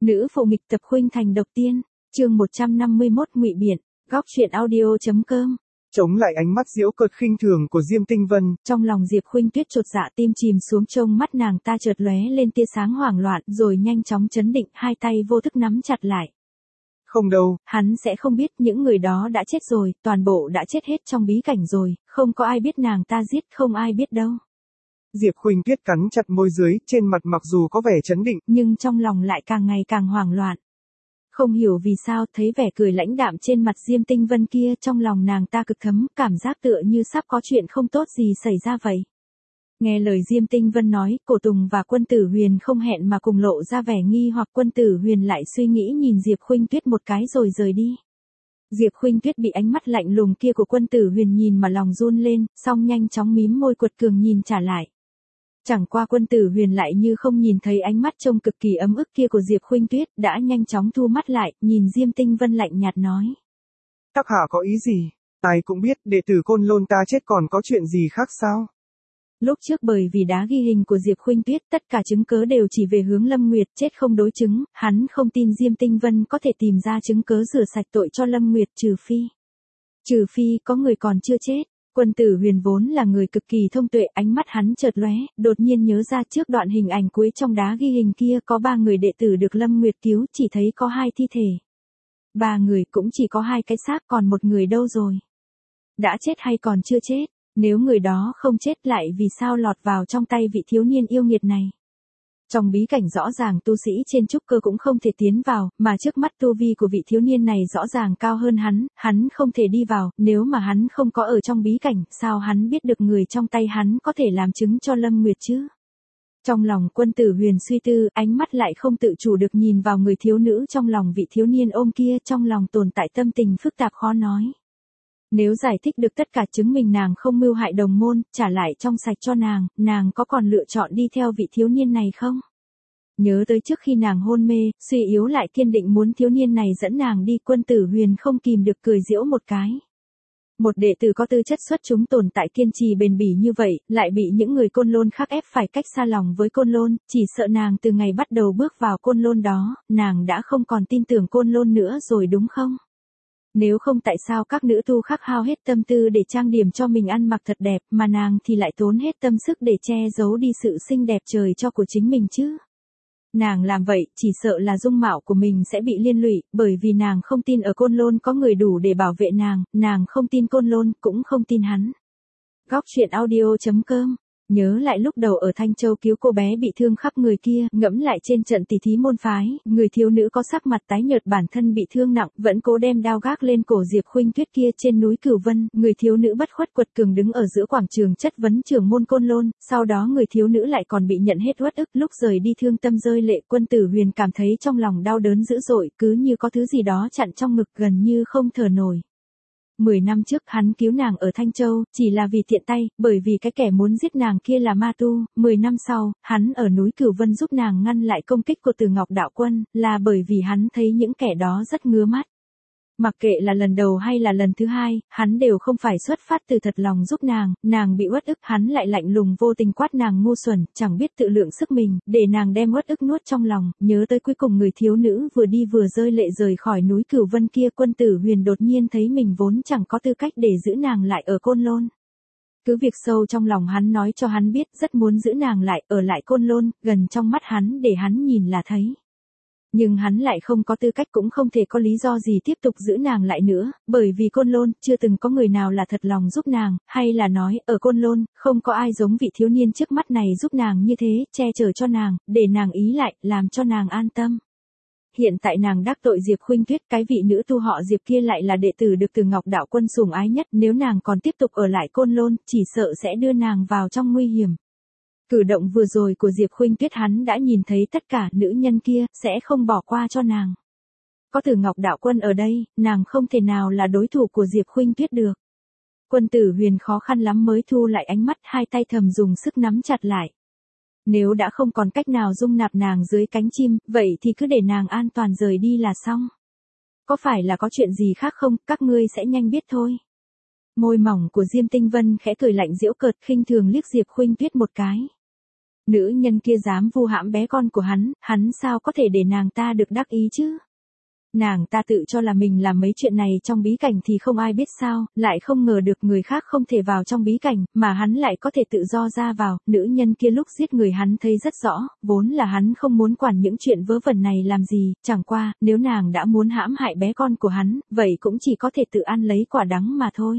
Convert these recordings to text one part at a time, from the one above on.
Nữ phụ nghịch tập khuynh thành độc tiên, chương 151 ngụy biện, góc truyện audio.com. Chống lại ánh mắt giễu cợt khinh thường của Diêm Tinh Vân. Trong lòng Diệp Khuynh Tuyết chột dạ, tim chìm xuống, trông mắt nàng ta chợt lóe lên tia sáng hoảng loạn, rồi nhanh chóng chấn định, hai tay vô thức nắm chặt lại. Không đâu, hắn sẽ không biết, những người đó đã chết rồi, toàn bộ đã chết hết trong bí cảnh rồi, không có ai biết nàng ta giết, không ai biết đâu. Diệp Khuynh Tuyết cắn chặt môi dưới, trên mặt mặc dù có vẻ chấn định, nhưng trong lòng lại càng ngày càng hoảng loạn. Không hiểu vì sao, thấy vẻ cười lãnh đạm trên mặt Diêm Tinh Vân kia, trong lòng nàng ta cực thấm, cảm giác tựa như sắp có chuyện không tốt gì xảy ra vậy. Nghe lời Diêm Tinh Vân nói, Cổ Tùng và Quân Tử Huyền không hẹn mà cùng lộ ra vẻ nghi hoặc. Quân Tử Huyền lại suy nghĩ nhìn Diệp Khuynh Tuyết một cái rồi rời đi. Diệp Khuynh Tuyết bị ánh mắt lạnh lùng kia của Quân Tử Huyền nhìn mà lòng run lên, song nhanh chóng mím môi quật cường nhìn trả lại. Chẳng qua Quân Tử Huyền lại như không nhìn thấy ánh mắt trông cực kỳ ấm ức kia của Diệp Khuynh Tuyết, đã nhanh chóng thu mắt lại, nhìn Diêm Tinh Vân lạnh nhạt nói. Các hạ có ý gì? Ai cũng biết, đệ tử Côn Lôn ta chết còn có chuyện gì khác sao? Lúc trước bởi vì đá ghi hình của Diệp Khuynh Tuyết, tất cả chứng cớ đều chỉ về hướng Lâm Nguyệt, chết không đối chứng, hắn không tin Diêm Tinh Vân có thể tìm ra chứng cớ rửa sạch tội cho Lâm Nguyệt, trừ phi có người còn chưa chết. Quân Tử Huyền vốn là người cực kỳ thông tuệ, ánh mắt hắn chợt lóe, đột nhiên nhớ ra trước đoạn hình ảnh cuối trong đá ghi hình kia có 3 người đệ tử được Lâm Nguyệt cứu, chỉ thấy có 2 thi thể. 3 người cũng chỉ có 2 cái xác, còn một người đâu rồi? Đã chết hay còn chưa chết? Nếu người đó không chết lại vì sao lọt vào trong tay vị thiếu niên yêu nghiệt này? Trong bí cảnh rõ ràng tu sĩ trên trúc cơ cũng không thể tiến vào, mà trước mắt tu vi của vị thiếu niên này rõ ràng cao hơn hắn không thể đi vào, nếu mà hắn không có ở trong bí cảnh, sao hắn biết được người trong tay hắn có thể làm chứng cho Lâm Nguyệt chứ? Trong lòng Quân Tử Huyền suy tư, ánh mắt lại không tự chủ được nhìn vào người thiếu nữ trong lòng vị thiếu niên ôm kia, trong lòng tồn tại tâm tình phức tạp khó nói. Nếu giải thích được tất cả, chứng minh nàng không mưu hại đồng môn, trả lại trong sạch cho nàng có còn lựa chọn đi theo vị thiếu niên này không? Nhớ tới trước khi nàng hôn mê, suy yếu lại kiên định muốn thiếu niên này dẫn nàng đi, Quân Tử Huyền không kìm được cười giễu một cái. Một đệ tử có tư chất xuất chúng, tồn tại kiên trì bền bỉ như vậy, lại bị những người Côn Lôn khác ép phải cách xa lòng với Côn Lôn, chỉ sợ nàng từ ngày bắt đầu bước vào Côn Lôn đó, nàng đã không còn tin tưởng Côn Lôn nữa rồi đúng không? Nếu không tại sao các nữ tu khác hao hết tâm tư để trang điểm cho mình ăn mặc thật đẹp, mà nàng thì lại tốn hết tâm sức để che giấu đi sự xinh đẹp trời cho của chính mình chứ? Nàng làm vậy, chỉ sợ là dung mạo của mình sẽ bị liên lụy, bởi vì nàng không tin ở Côn Lôn có người đủ để bảo vệ nàng không tin Côn Lôn, cũng không tin hắn. Góc truyện audio.com. Nhớ lại lúc đầu ở Thanh Châu cứu cô bé bị thương khắp người kia, ngẫm lại trên trận tỷ thí môn phái, người thiếu nữ có sắc mặt tái nhợt, bản thân bị thương nặng, vẫn cố đem đao gác lên cổ Diệp Khuynh Tuyết kia trên núi Cửu Vân, người thiếu nữ bất khuất quật cường đứng ở giữa quảng trường chất vấn trưởng môn Côn Lôn, sau đó người thiếu nữ lại còn bị nhận hết uất ức, lúc rời đi thương tâm rơi lệ. Quân Tử Huyền cảm thấy trong lòng đau đớn dữ dội, cứ như có thứ gì đó chặn trong ngực, gần như không thở nổi. 10 năm trước hắn cứu nàng ở Thanh Châu, chỉ là vì tiện tay, bởi vì cái kẻ muốn giết nàng kia là ma tu. 10 năm sau, hắn ở núi Cửu Vân giúp nàng ngăn lại công kích của Từ Ngọc Đạo Quân, là bởi vì hắn thấy những kẻ đó rất ngứa mắt. Mặc kệ là lần đầu hay là lần thứ hai, hắn đều không phải xuất phát từ thật lòng giúp nàng bị uất ức, hắn lại lạnh lùng vô tình quát nàng ngu xuẩn, chẳng biết tự lượng sức mình, để nàng đem uất ức nuốt trong lòng. Nhớ tới cuối cùng người thiếu nữ vừa đi vừa rơi lệ rời khỏi núi Cửu Vân kia, Quân Tử Huyền đột nhiên thấy mình vốn chẳng có tư cách để giữ nàng lại ở Côn Lôn. Cứ việc sâu trong lòng hắn nói cho hắn biết rất muốn giữ nàng lại, ở lại Côn Lôn, gần trong mắt hắn để hắn nhìn là thấy. Nhưng hắn lại không có tư cách, cũng không thể có lý do gì tiếp tục giữ nàng lại nữa, bởi vì Côn Lôn chưa từng có người nào là thật lòng giúp nàng, hay là nói, ở Côn Lôn, không có ai giống vị thiếu niên trước mắt này giúp nàng như thế, che chở cho nàng, để nàng ý lại, làm cho nàng an tâm. Hiện tại nàng đắc tội Diệp Khuynh Tuyết, cái vị nữ tu họ Diệp kia lại là đệ tử được Từ Ngọc Đạo Quân sủng ái nhất, nếu nàng còn tiếp tục ở lại Côn Lôn, chỉ sợ sẽ đưa nàng vào trong nguy hiểm. Cử động vừa rồi của Diệp Khuynh Tuyết hắn đã nhìn thấy tất cả, nữ nhân kia sẽ không bỏ qua cho nàng. Có Từ Ngọc Đạo Quân ở đây, nàng không thể nào là đối thủ của Diệp Khuynh Tuyết được. Quân Tử Huyền khó khăn lắm mới thu lại ánh mắt, hai tay thầm dùng sức nắm chặt lại. Nếu đã không còn cách nào dung nạp nàng dưới cánh chim, vậy thì cứ để nàng an toàn rời đi là xong. Có phải là có chuyện gì khác không, các ngươi sẽ nhanh biết thôi. Môi mỏng của Diêm Tinh Vân khẽ cười lạnh giễu cợt, khinh thường liếc Diệp Khuynh Tuyết một cái. Nữ nhân kia dám vu hãm bé con của hắn sao có thể để nàng ta được đắc ý chứ? Nàng ta tự cho là mình làm mấy chuyện này trong bí cảnh thì không ai biết sao, lại không ngờ được người khác không thể vào trong bí cảnh, mà hắn lại có thể tự do ra vào. Nữ nhân kia lúc giết người hắn thấy rất rõ, vốn là hắn không muốn quản những chuyện vớ vẩn này làm gì, chẳng qua, nếu nàng đã muốn hãm hại bé con của hắn, vậy cũng chỉ có thể tự ăn lấy quả đắng mà thôi.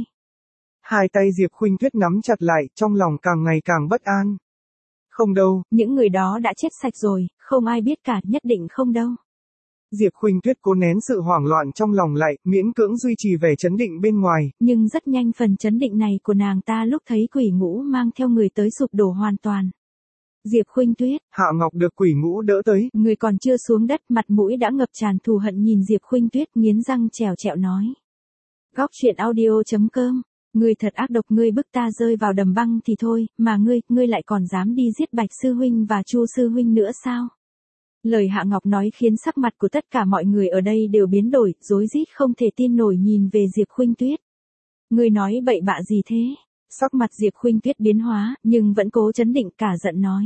Hai tay Diệp Khuynh Tuyết nắm chặt lại, trong lòng càng ngày càng bất an. Không đâu. Những người đó đã chết sạch rồi, không ai biết cả, nhất định không đâu. Diệp Khuynh Tuyết cố nén sự hoảng loạn trong lòng lại, miễn cưỡng duy trì vẻ trấn định bên ngoài. Nhưng rất nhanh phần trấn định này của nàng ta lúc thấy quỷ ngũ mang theo người tới sụp đổ hoàn toàn. Diệp Khuynh Tuyết. Hạ Ngọc được quỷ ngũ đỡ tới. Người còn chưa xuống đất, mặt mũi đã ngập tràn thù hận nhìn Diệp Khuynh Tuyết nghiến răng trèo trẹo nói. Góc truyện audio.com. Ngươi thật ác độc, ngươi bức ta rơi vào đầm băng thì thôi, mà ngươi lại còn dám đi giết Bạch sư huynh và Chu sư huynh nữa sao? Lời Hạ Ngọc nói khiến sắc mặt của tất cả mọi người ở đây đều biến đổi, rối rít không thể tin nổi nhìn về Diệp Khuynh Tuyết. Ngươi nói bậy bạ gì thế? Sắc mặt Diệp Khuynh Tuyết biến hóa, nhưng vẫn cố trấn định, cả giận nói.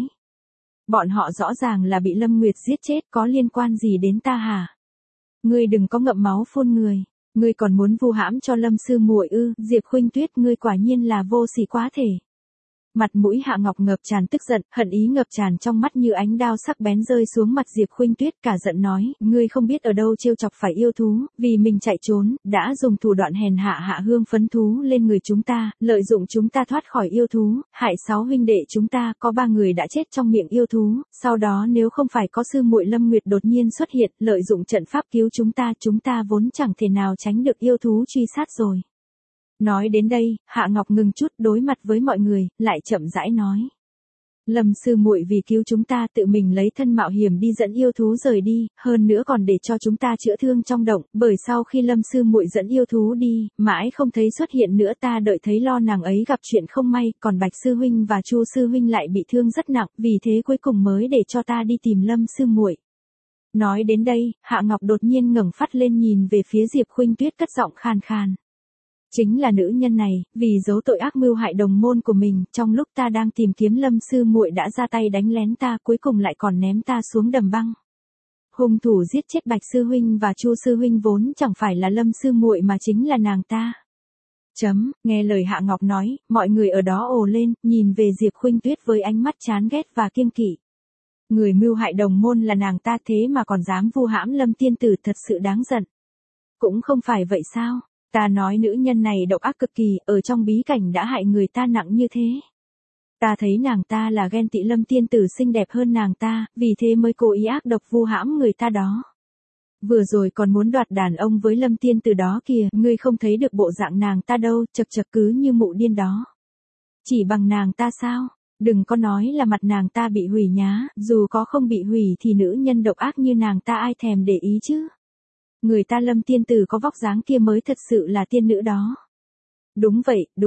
Bọn họ rõ ràng là bị Lâm Nguyệt giết chết, có liên quan gì đến ta hả? Ngươi đừng có ngậm máu phun người. Ngươi còn muốn vu hãm cho Lâm sư muội ư? Diệp Khuynh Tuyết, ngươi quả nhiên là vô sỉ quá thể. Mặt mũi Hạ Ngọc ngập tràn tức giận, hận ý ngập tràn trong mắt như ánh đao sắc bén rơi xuống mặt Diệp Khuynh Tuyết, cả giận nói, ngươi không biết ở đâu trêu chọc phải yêu thú, vì mình chạy trốn, đã dùng thủ đoạn hèn hạ hạ hương phấn thú lên người chúng ta, lợi dụng chúng ta thoát khỏi yêu thú, hại 6 huynh đệ chúng ta, có 3 người đã chết trong miệng yêu thú, sau đó nếu không phải có sư muội Lâm Nguyệt đột nhiên xuất hiện, lợi dụng trận pháp cứu chúng ta vốn chẳng thể nào tránh được yêu thú truy sát rồi. Nói đến đây, Hạ Ngọc ngừng chút, đối mặt với mọi người, lại chậm rãi nói. Lâm sư muội vì cứu chúng ta tự mình lấy thân mạo hiểm đi dẫn yêu thú rời đi, hơn nữa còn để cho chúng ta chữa thương trong động, bởi sau khi Lâm sư muội dẫn yêu thú đi, mãi không thấy xuất hiện nữa, ta đợi thấy lo nàng ấy gặp chuyện không may, còn Bạch sư huynh và Chu sư huynh lại bị thương rất nặng, vì thế cuối cùng mới để cho ta đi tìm Lâm sư muội. Nói đến đây, Hạ Ngọc đột nhiên ngẩng phát lên nhìn về phía Diệp Khuynh Tuyết, cất giọng khàn khàn. Chính là nữ nhân này, vì giấu tội ác mưu hại đồng môn của mình, trong lúc ta đang tìm kiếm Lâm sư muội đã ra tay đánh lén ta, cuối cùng lại còn ném ta xuống đầm băng. Hung thủ giết chết Bạch sư huynh và Chu sư huynh vốn chẳng phải là Lâm sư muội mà chính là nàng ta. Nghe lời Hạ Ngọc nói, mọi người ở đó ồ lên, nhìn về Diệp Khuynh Tuyết với ánh mắt chán ghét và kiêng kỵ. Người mưu hại đồng môn là nàng ta, thế mà còn dám vu hãm Lâm tiên tử, thật sự đáng giận. Cũng không phải vậy sao? Ta nói nữ nhân này độc ác cực kỳ, ở trong bí cảnh đã hại người ta nặng như thế. Ta thấy nàng ta là ghen tị Lâm tiên tử xinh đẹp hơn nàng ta, vì thế mới cố ý ác độc vu hãm người ta đó. Vừa rồi còn muốn đoạt đàn ông với Lâm tiên tử đó kìa, ngươi không thấy được bộ dạng nàng ta đâu, chật chật cứ như mụ điên đó. Chỉ bằng nàng ta sao? Đừng có nói là mặt nàng ta bị hủy nhá, dù có không bị hủy thì nữ nhân độc ác như nàng ta ai thèm để ý chứ. Người ta Lâm tiên tử có vóc dáng kia mới thật sự là tiên nữ đó. Đúng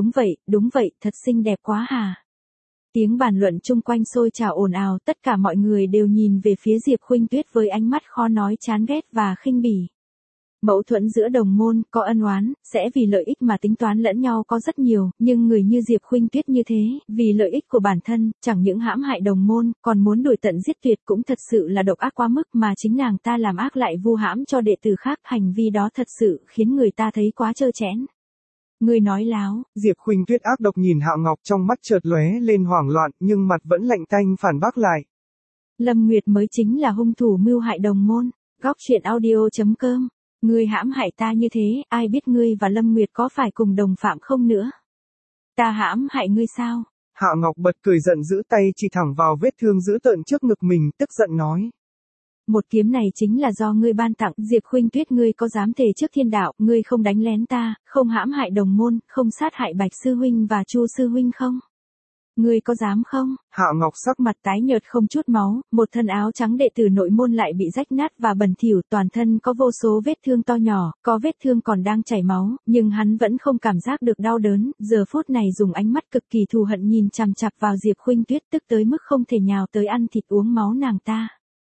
vậy, thật xinh đẹp quá hà. Tiếng bàn luận chung quanh sôi trào ồn ào, tất cả mọi người đều nhìn về phía Diệp Khuynh Tuyết với ánh mắt khó nói chán ghét và khinh bỉ. Mâu thuẫn giữa đồng môn, có ân oán, sẽ vì lợi ích mà tính toán lẫn nhau có rất nhiều, nhưng người như Diệp Khuynh Tuyết như thế, vì lợi ích của bản thân, chẳng những hãm hại đồng môn, còn muốn đuổi tận giết tuyệt, cũng thật sự là độc ác quá mức, mà chính nàng ta làm ác lại vu hãm cho đệ tử khác, hành vi đó thật sự khiến người ta thấy quá trơ trẽn. Người nói láo. Diệp Khuynh Tuyết ác độc nhìn Hạ Ngọc, trong mắt chợt lóe lên hoảng loạn, nhưng mặt vẫn lạnh tanh phản bác lại. Lâm Nguyệt mới chính là hung thủ mưu hại đồng môn. Góc truyện audio.com. Ngươi hãm hại ta như thế, ai biết ngươi và Lâm Nguyệt có phải cùng đồng phạm không nữa? Ta hãm hại ngươi sao? Hạ Ngọc bật cười giận dữ, tay chỉ thẳng vào vết thương dữ tợn trước ngực mình, tức giận nói. Một kiếm này chính là do ngươi ban tặng, Diệp Khuynh Tuyết, ngươi có dám thề trước thiên đạo, ngươi không đánh lén ta, không hãm hại đồng môn, không sát hại Bạch sư huynh và Chu sư huynh không? Ngươi có dám không? Hạ Ngọc sắc mặt tái nhợt không chút máu, một thân áo trắng đệ tử nội môn lại bị rách nát và bẩn thỉu, toàn thân có vô số vết thương to nhỏ, có vết thương còn đang chảy máu, nhưng hắn vẫn không cảm giác được đau đớn, giờ phút này dùng ánh mắt cực kỳ thù hận nhìn chằm chằm vào Diệp Khuynh Tuyết, tức tới mức không thể nhào tới ăn thịt uống máu nàng ta.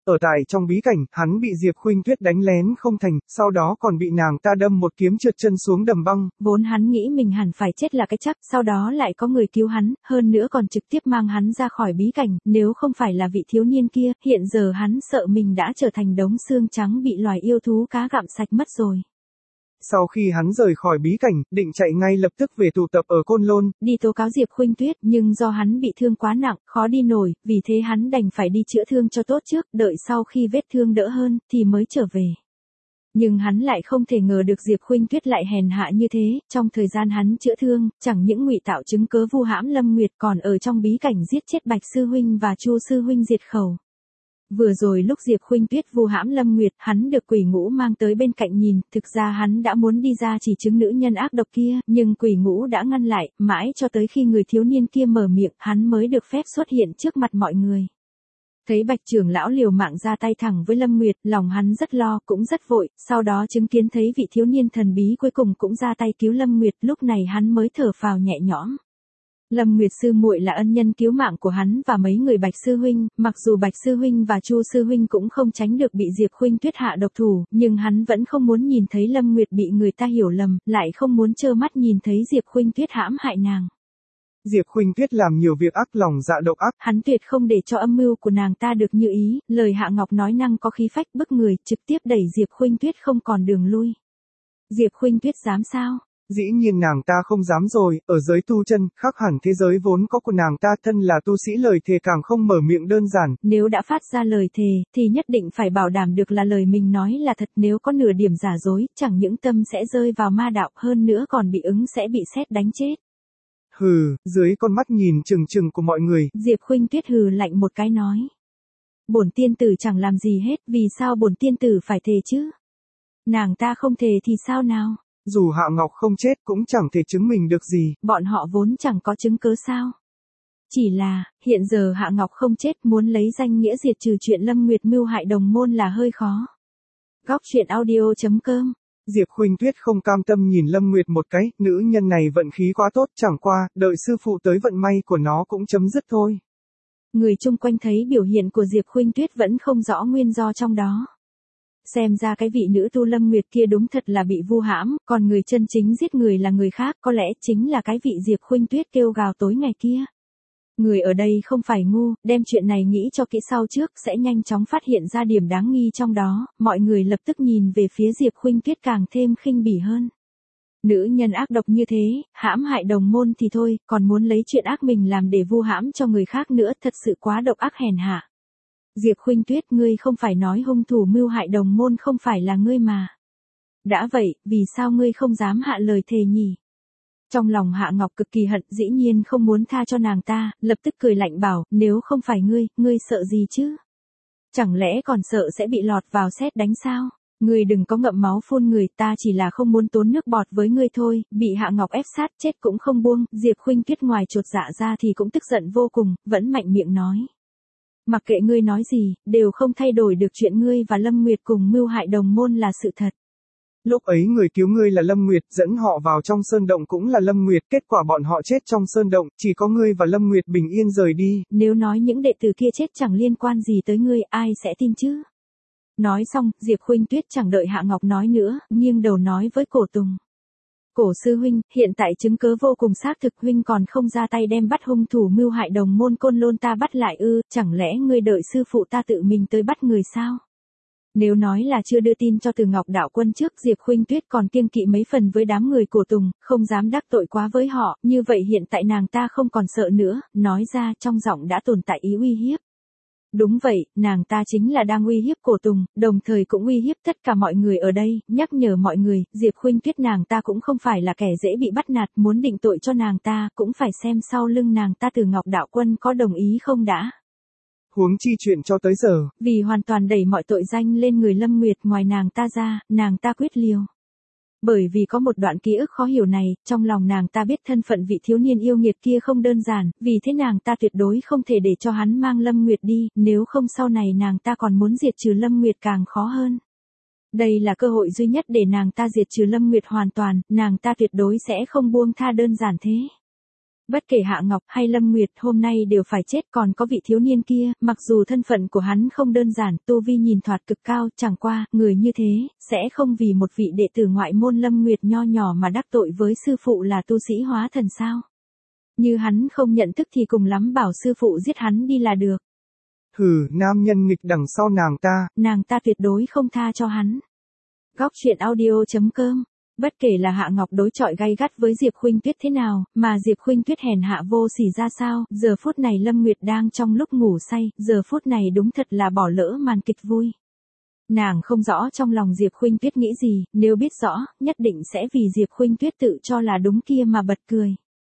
ở tại trong bí cảnh, hắn bị Diệp Khuynh Tuyết đánh lén không thành, sau đó còn bị nàng ta đâm một kiếm trượt chân xuống đầm băng. Vốn hắn nghĩ mình hẳn phải chết là cái chắc, sau đó lại có người cứu hắn, hơn nữa còn trực tiếp mang hắn ra khỏi bí cảnh, nếu không phải là vị thiếu niên kia, hiện giờ hắn sợ mình đã trở thành đống xương trắng bị loài yêu thú cá gặm sạch mất rồi. Sau khi hắn rời khỏi bí cảnh, định chạy ngay lập tức về tụ tập ở Côn Lôn, đi tố cáo Diệp Khuynh Tuyết, nhưng do hắn bị thương quá nặng, khó đi nổi, vì thế hắn đành phải đi chữa thương cho tốt trước, đợi sau khi vết thương đỡ hơn, thì mới trở về. Nhưng hắn lại không thể ngờ được Diệp Khuynh Tuyết lại hèn hạ như thế, trong thời gian hắn chữa thương, chẳng những ngụy tạo chứng cớ vu hãm Lâm Nguyệt còn ở trong bí cảnh giết chết Bạch Sư Huynh và Chu Sư Huynh diệt khẩu. Vừa rồi lúc Diệp Khuynh Tuyết vu hãm Lâm Nguyệt, hắn được Quỷ Ngũ mang tới bên cạnh nhìn, thực ra hắn đã muốn đi ra chỉ chứng nữ nhân ác độc kia, nhưng Quỷ Ngũ đã ngăn lại, mãi cho tới khi người thiếu niên kia mở miệng, hắn mới được phép xuất hiện trước mặt mọi người. Thấy Bạch trưởng lão liều mạng ra tay thẳng với Lâm Nguyệt, lòng hắn rất lo, cũng rất vội, sau đó chứng kiến thấy vị thiếu niên thần bí cuối cùng cũng ra tay cứu Lâm Nguyệt, lúc này hắn mới thở phào nhẹ nhõm. Lâm Nguyệt sư muội là ân nhân cứu mạng của hắn và mấy người Bạch sư huynh, mặc dù Bạch sư huynh và Chu sư huynh cũng không tránh được bị Diệp Khuynh Tuyết hạ độc thủ, nhưng hắn vẫn không muốn nhìn thấy Lâm Nguyệt bị người ta hiểu lầm, lại không muốn trơ mắt nhìn thấy Diệp Khuynh Tuyết hãm hại nàng. Diệp Khuynh Tuyết làm nhiều việc ác lòng dạ độc ác, hắn tuyệt không để cho âm mưu của nàng ta được như ý, lời Hạ Ngọc nói năng có khí phách bức người, trực tiếp đẩy Diệp Khuynh Tuyết không còn đường lui. Diệp Khuynh Tuyết dám sao? Dĩ nhiên nàng ta không dám rồi, ở giới tu chân, khác hẳn thế giới vốn có của nàng ta, thân là tu sĩ lời thề càng không mở miệng đơn giản. Nếu đã phát ra lời thề, thì nhất định phải bảo đảm được là lời mình nói là thật, nếu có nửa điểm giả dối, chẳng những tâm sẽ rơi vào ma đạo, hơn nữa còn bị ứng sẽ bị sét đánh chết. Hừ, dưới con mắt nhìn chừng chừng của mọi người, Diệp Khuynh Tuyết hừ lạnh một cái nói. Bổn tiên tử chẳng làm gì hết, vì sao bổn tiên tử phải thề chứ? Nàng ta không thề thì sao nào? Dù Hạ Ngọc không chết cũng chẳng thể chứng minh được gì. Bọn họ vốn chẳng có chứng cớ sao? Chỉ là, hiện giờ Hạ Ngọc không chết, muốn lấy danh nghĩa diệt trừ chuyện Lâm Nguyệt mưu hại đồng môn là hơi khó. Góc truyện audio.com. Diệp Khuynh Tuyết không cam tâm nhìn Lâm Nguyệt một cái, nữ nhân này vận khí quá tốt, chẳng qua, đợi sư phụ tới vận may của nó cũng chấm dứt thôi. Người chung quanh thấy biểu hiện của Diệp Khuynh Tuyết vẫn không rõ nguyên do trong đó. Xem ra cái vị nữ tu Lâm Nguyệt kia đúng thật là bị vu hãm, còn người chân chính giết người là người khác, có lẽ chính là cái vị Diệp Khuynh Tuyết kêu gào tối ngày kia. Người ở đây không phải ngu, đem chuyện này nghĩ cho kỹ sau trước, sẽ nhanh chóng phát hiện ra điểm đáng nghi trong đó, mọi người lập tức nhìn về phía Diệp Khuynh Tuyết càng thêm khinh bỉ hơn. Nữ nhân ác độc như thế, hãm hại đồng môn thì thôi, còn muốn lấy chuyện ác mình làm để vu hãm cho người khác nữa, thật sự quá độc ác hèn hạ. Diệp Khuynh Tuyết, ngươi không phải nói hung thủ mưu hại đồng môn không phải là ngươi mà. Đã vậy, vì sao ngươi không dám hạ lời thề nhỉ? Trong lòng Hạ Ngọc cực kỳ hận, dĩ nhiên không muốn tha cho nàng ta, lập tức cười lạnh bảo, nếu không phải ngươi sợ gì chứ? Chẳng lẽ còn sợ sẽ bị lọt vào sét đánh sao? Ngươi đừng có ngậm máu phun người, ta chỉ là không muốn tốn nước bọt với ngươi thôi, bị Hạ Ngọc ép sát chết cũng không buông, Diệp Khuynh Tuyết ngoài chột dạ ra thì cũng tức giận vô cùng, vẫn mạnh miệng nói. Mặc kệ ngươi nói gì, đều không thay đổi được chuyện ngươi và Lâm Nguyệt cùng mưu hại đồng môn là sự thật. Lúc ấy người cứu ngươi là Lâm Nguyệt, dẫn họ vào trong sơn động cũng là Lâm Nguyệt, kết quả bọn họ chết trong sơn động, chỉ có ngươi và Lâm Nguyệt bình yên rời đi. Nếu nói những đệ tử kia chết chẳng liên quan gì tới ngươi, ai sẽ tin chứ? Nói xong, Diệp Khuynh Tuyết chẳng đợi Hạ Ngọc nói nữa, nghiêng đầu nói với Cổ Tùng. Cổ sư huynh, hiện tại chứng cớ vô cùng xác thực, huynh còn không ra tay đem bắt hung thủ mưu hại đồng môn Côn Lôn ta bắt lại ư, chẳng lẽ ngươi đợi sư phụ ta tự mình tới bắt người sao? Nếu nói là chưa đưa tin cho Từ Ngọc đạo quân trước, Diệp Khuynh Tuyết còn kiêng kỵ mấy phần với đám người Cổ Tùng, không dám đắc tội quá với họ, như vậy hiện tại nàng ta không còn sợ nữa, nói ra trong giọng đã tồn tại ý uy hiếp. Đúng vậy, nàng ta chính là đang uy hiếp Cổ Tùng, đồng thời cũng uy hiếp tất cả mọi người ở đây, nhắc nhở mọi người, Diệp Khuynh Tuyết nàng ta cũng không phải là kẻ dễ bị bắt nạt, muốn định tội cho nàng ta, cũng phải xem sau lưng nàng ta Từ Ngọc đạo quân có đồng ý không đã. Huống chi chuyện cho tới giờ, vì hoàn toàn đẩy mọi tội danh lên người Lâm Nguyệt, ngoài nàng ta ra, nàng ta quyết liều. Bởi vì có một đoạn ký ức khó hiểu này, trong lòng nàng ta biết thân phận vị thiếu niên yêu nghiệt kia không đơn giản, vì thế nàng ta tuyệt đối không thể để cho hắn mang Lâm Nguyệt đi, nếu không sau này nàng ta còn muốn diệt trừ Lâm Nguyệt càng khó hơn. Đây là cơ hội duy nhất để nàng ta diệt trừ Lâm Nguyệt hoàn toàn, nàng ta tuyệt đối sẽ không buông tha đơn giản thế. Bất kể Hạ Ngọc hay Lâm Nguyệt hôm nay đều phải chết, còn có vị thiếu niên kia, mặc dù thân phận của hắn không đơn giản, tu vi nhìn thoạt cực cao, chẳng qua, người như thế, sẽ không vì một vị đệ tử ngoại môn Lâm Nguyệt nho nhỏ mà đắc tội với sư phụ là tu sĩ hóa thần sao? Như hắn không nhận thức thì cùng lắm bảo sư phụ giết hắn đi là được. Hừ, nam nhân nghịch đằng sau nàng ta tuyệt đối không tha cho hắn. Góc truyện audio.com. Bất kể là Hạ Ngọc đối chọi gay gắt với Diệp Khuynh Tuyết thế nào, mà Diệp Khuynh Tuyết hèn hạ vô sỉ ra sao, giờ phút này Lâm Nguyệt đang trong lúc ngủ say, giờ phút này đúng thật là bỏ lỡ màn kịch vui. Nàng không rõ trong lòng Diệp Khuynh Tuyết nghĩ gì, nếu biết rõ, nhất định sẽ vì Diệp Khuynh Tuyết tự cho là đúng kia mà bật cười.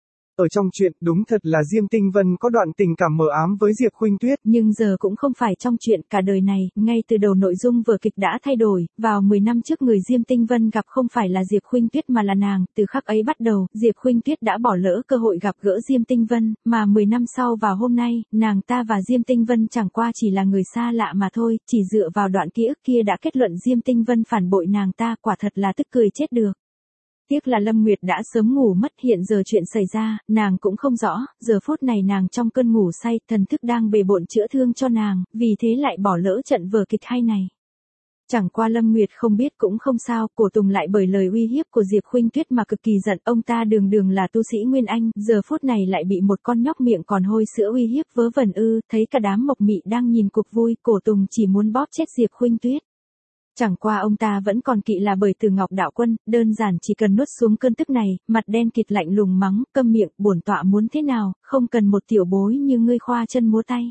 Ở trong chuyện, đúng thật là Diêm Tinh Vân có đoạn tình cảm mờ ám với Diệp Khuynh Tuyết. Nhưng giờ cũng không phải trong chuyện cả đời này, ngay từ đầu nội dung vở kịch đã thay đổi, vào 10 năm trước người Diêm Tinh Vân gặp không phải là Diệp Khuynh Tuyết mà là nàng, từ khắc ấy bắt đầu, Diệp Khuynh Tuyết đã bỏ lỡ cơ hội gặp gỡ Diêm Tinh Vân, mà 10 năm sau vào hôm nay, nàng ta và Diêm Tinh Vân chẳng qua chỉ là người xa lạ mà thôi, chỉ dựa vào đoạn ký ức kia đã kết luận Diêm Tinh Vân phản bội nàng ta, quả thật là tức cười chết được. Tiếc là Lâm Nguyệt đã sớm ngủ mất, hiện giờ chuyện xảy ra, nàng cũng không rõ, giờ phút này nàng trong cơn ngủ say, thần thức đang bề bộn chữa thương cho nàng, vì thế lại bỏ lỡ trận vở kịch hay này. Chẳng qua Lâm Nguyệt không biết cũng không sao, Cổ Tùng lại bởi lời uy hiếp của Diệp Khuynh Tuyết mà cực kỳ giận, ông ta đường đường là tu sĩ Nguyên Anh, giờ phút này lại bị một con nhóc miệng còn hôi sữa uy hiếp vớ vẩn ư, thấy cả đám mộc mị đang nhìn cuộc vui, Cổ Tùng chỉ muốn bóp chết Diệp Khuynh Tuyết. Chẳng qua ông ta vẫn còn kỵ là bởi Từ Ngọc đạo quân, đơn giản chỉ cần nuốt xuống cơn tức này, mặt đen kịt lạnh lùng mắng, câm miệng, bổn tọa muốn thế nào, không cần một tiểu bối như ngươi khoa chân múa tay.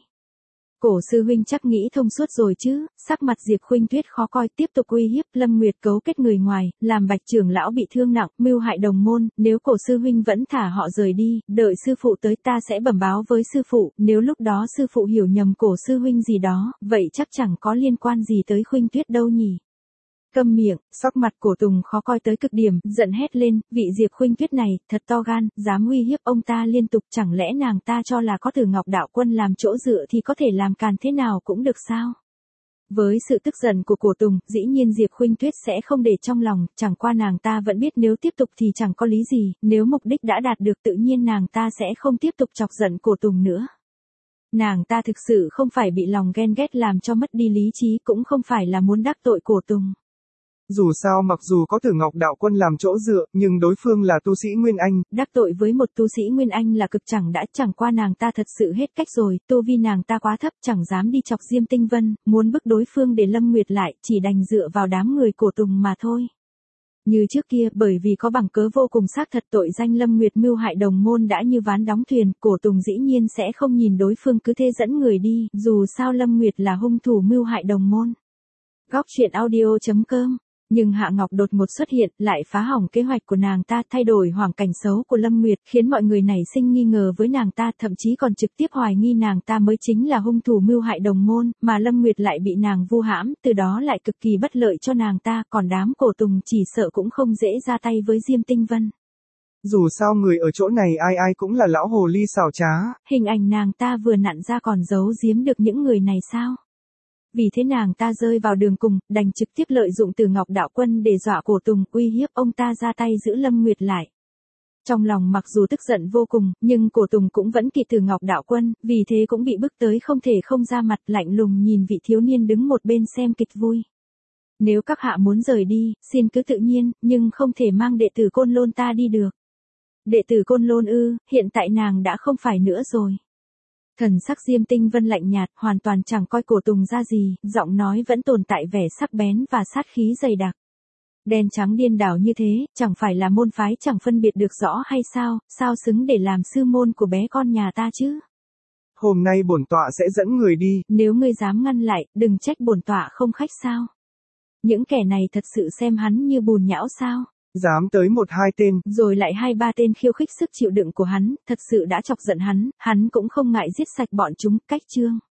Cổ sư huynh chắc nghĩ thông suốt rồi chứ, sắc mặt Diệp Khuynh Tuyết khó coi, tiếp tục uy hiếp Lâm Nguyệt cấu kết người ngoài, làm Bạch trưởng lão bị thương nặng, mưu hại đồng môn, nếu cổ sư huynh vẫn thả họ rời đi, đợi sư phụ tới ta sẽ bẩm báo với sư phụ, nếu lúc đó sư phụ hiểu nhầm cổ sư huynh gì đó, vậy chắc chẳng có liên quan gì tới Khuynh Tuyết đâu nhỉ. Câm miệng, sắc mặt Cổ Tùng khó coi tới cực điểm, giận hét lên, vị Diệp Khuynh Tuyết này, thật to gan, dám uy hiếp ông ta liên tục, chẳng lẽ nàng ta cho là có Từ Ngọc đạo quân làm chỗ dựa thì có thể làm càn thế nào cũng được sao? Với sự tức giận của Cổ Tùng, dĩ nhiên Diệp Khuynh Tuyết sẽ không để trong lòng, chẳng qua nàng ta vẫn biết nếu tiếp tục thì chẳng có lý gì, nếu mục đích đã đạt được tự nhiên nàng ta sẽ không tiếp tục chọc giận Cổ Tùng nữa. Nàng ta thực sự không phải bị lòng ghen ghét làm cho mất đi lý trí, cũng không phải là muốn đắc tội Cổ Tùng. Dù sao mặc dù có Tử Ngọc đạo quân làm chỗ dựa, nhưng đối phương là tu sĩ Nguyên Anh. Đắc tội với một tu sĩ Nguyên Anh là cực chẳng qua nàng ta thật sự hết cách rồi, tu vi nàng ta quá thấp, chẳng dám đi chọc Diêm Tinh Vân, muốn bức đối phương để Lâm Nguyệt lại, chỉ đành dựa vào đám người Cổ Tùng mà thôi. Như trước kia, bởi vì có bằng cớ vô cùng xác thật tội danh Lâm Nguyệt mưu hại đồng môn đã như ván đóng thuyền, Cổ Tùng dĩ nhiên sẽ không nhìn đối phương cứ thế dẫn người đi, dù sao Lâm Nguyệt là hung thủ mưu hại đồng môn. Góc truyện audio.com. Nhưng Hạ Ngọc đột ngột xuất hiện, lại phá hỏng kế hoạch của nàng ta, thay đổi hoàn cảnh xấu của Lâm Nguyệt, khiến mọi người nảy sinh nghi ngờ với nàng ta, thậm chí còn trực tiếp hoài nghi nàng ta mới chính là hung thủ mưu hại đồng môn, mà Lâm Nguyệt lại bị nàng vu hãm, từ đó lại cực kỳ bất lợi cho nàng ta, còn đám Cổ Tùng chỉ sợ cũng không dễ ra tay với Diêm Tinh Vân. Dù sao người ở chỗ này ai ai cũng là lão hồ ly xảo trá. Hình ảnh nàng ta vừa nặn ra còn giấu giếm được những người này sao? Vì thế nàng ta rơi vào đường cùng, đành trực tiếp lợi dụng Từ Ngọc đạo quân để dọa Cổ Tùng, uy hiếp ông ta ra tay giữ Lâm Nguyệt lại. Trong lòng mặc dù tức giận vô cùng, nhưng Cổ Tùng cũng vẫn kỵ Từ Ngọc đạo quân, vì thế cũng bị bức tới không thể không ra mặt, lạnh lùng nhìn vị thiếu niên đứng một bên xem kịch vui. Nếu các hạ muốn rời đi, xin cứ tự nhiên, nhưng không thể mang đệ tử Côn Lôn ta đi được. Đệ tử Côn Lôn ư, hiện tại nàng đã không phải nữa rồi. Thần sắc Diêm Tinh Vân lạnh nhạt, hoàn toàn chẳng coi Cổ Tùng ra gì, giọng nói vẫn tồn tại vẻ sắc bén và sát khí dày đặc. Đen trắng điên đảo như thế, chẳng phải là môn phái chẳng phân biệt được rõ hay sao, sao xứng để làm sư môn của bé con nhà ta chứ? Hôm nay bổn tọa sẽ dẫn người đi. Nếu ngươi dám ngăn lại, đừng trách bổn tọa không khách sao? Những kẻ này thật sự xem hắn như bùn nhão sao? Dám tới 1-2 tên, rồi lại 2-3 tên khiêu khích sức chịu đựng của hắn, thật sự đã chọc giận hắn cũng không ngại giết sạch bọn chúng, cách chương.